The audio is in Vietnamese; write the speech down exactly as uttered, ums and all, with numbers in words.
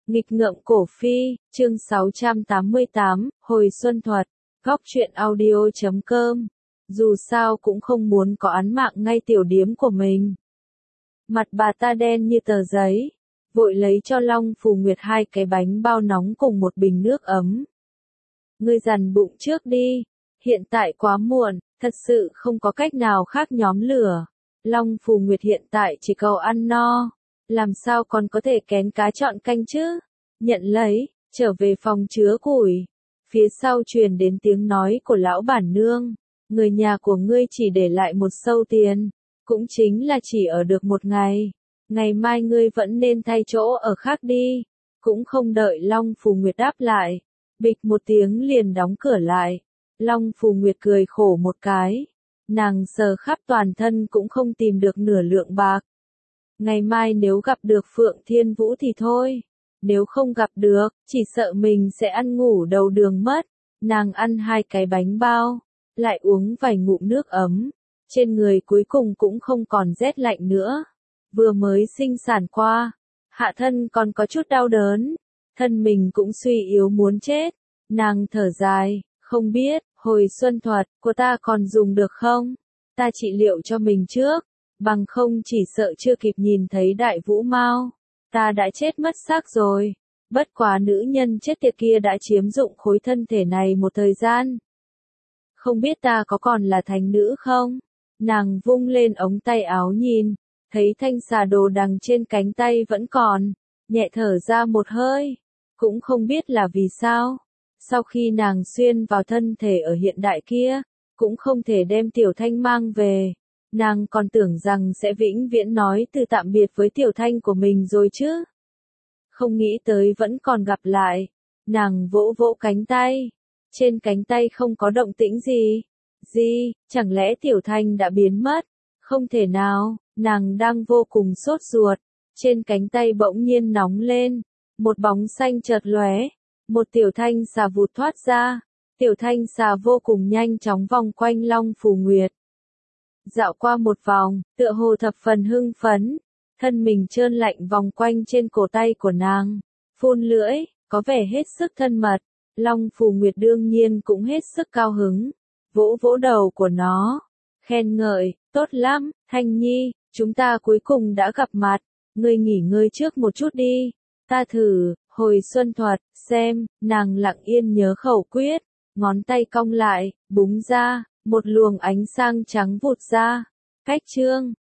Nghịch ngợm cổ phi, chương sáu trăm tám mươi tám, hồi xuân thuật, góc truyện audio chấm com. Dù sao cũng không muốn có án mạng ngay tiểu điếm của mình. Mặt bà ta đen như tờ giấy, vội lấy cho Long Phù Nguyệt hai cái bánh bao nóng cùng một bình nước ấm. Ngươi dằn bụng trước đi, hiện tại quá muộn, thật sự không có cách nào khác nhóm lửa. Long Phù Nguyệt hiện tại chỉ cầu ăn no, làm sao còn có thể kén cá chọn canh chứ? Nhận lấy, trở về phòng chứa củi. Phía sau truyền đến tiếng nói của lão bản nương, người nhà của ngươi chỉ để lại một sâu tiền, cũng chính là chỉ ở được một ngày. Ngày mai ngươi vẫn nên thay chỗ ở khác đi. Cũng không đợi Long Phù Nguyệt đáp lại, bịch một tiếng liền đóng cửa lại. Long Phù Nguyệt cười khổ một cái, nàng sờ khắp toàn thân cũng không tìm được nửa lượng bạc. Ngày mai nếu gặp được Phượng Thiên Vũ thì thôi, nếu không gặp được, chỉ sợ mình sẽ ăn ngủ đầu đường mất. Nàng ăn hai cái bánh bao, lại uống vài ngụm nước ấm, trên người cuối cùng cũng không còn rét lạnh nữa. Vừa mới sinh sản qua, hạ thân còn có chút đau đớn, thân mình cũng suy yếu muốn chết. Nàng thở dài, không biết, hồi xuân thuật của ta còn dùng được không? Ta trị liệu cho mình trước, bằng không chỉ sợ chưa kịp nhìn thấy đại vũ mao, ta đã chết mất xác rồi. Bất quá nữ nhân chết tiệt kia đã chiếm dụng khối thân thể này một thời gian. Không biết ta có còn là thánh nữ không? Nàng vung lên ống tay áo nhìn, thấy thanh xà đồ đằng trên cánh tay vẫn còn, nhẹ thở ra một hơi, cũng không biết là vì sao. Sau khi nàng xuyên vào thân thể ở hiện đại kia, cũng không thể đem Tiểu Thanh mang về. Nàng còn tưởng rằng sẽ vĩnh viễn nói từ tạm biệt với Tiểu Thanh của mình rồi chứ. Không nghĩ tới vẫn còn gặp lại. Nàng vỗ vỗ cánh tay. Trên cánh tay không có động tĩnh gì. Gì, chẳng lẽ Tiểu Thanh đã biến mất? Không thể nào, nàng đang vô cùng sốt ruột. Trên cánh tay bỗng nhiên nóng lên. Một bóng xanh chợt lóe. Một tiểu thanh xà vụt thoát ra. Tiểu thanh xà vô cùng nhanh chóng vòng quanh Long Phù Nguyệt. Dạo qua một vòng, tựa hồ thập phần hưng phấn. Thân mình trơn lạnh vòng quanh trên cổ tay của nàng. Phun lưỡi, có vẻ hết sức thân mật. Long Phù Nguyệt đương nhiên cũng hết sức cao hứng. Vỗ vỗ đầu của nó. Khen ngợi, tốt lắm, Thanh Nhi, chúng ta cuối cùng đã gặp mặt. Ngươi nghỉ ngơi trước một chút đi. Ta thử, hồi xuân thuật, xem, nàng lặng yên nhớ khẩu quyết. Ngón tay cong lại, búng ra, một luồng ánh sáng trắng vụt ra. Cách chương,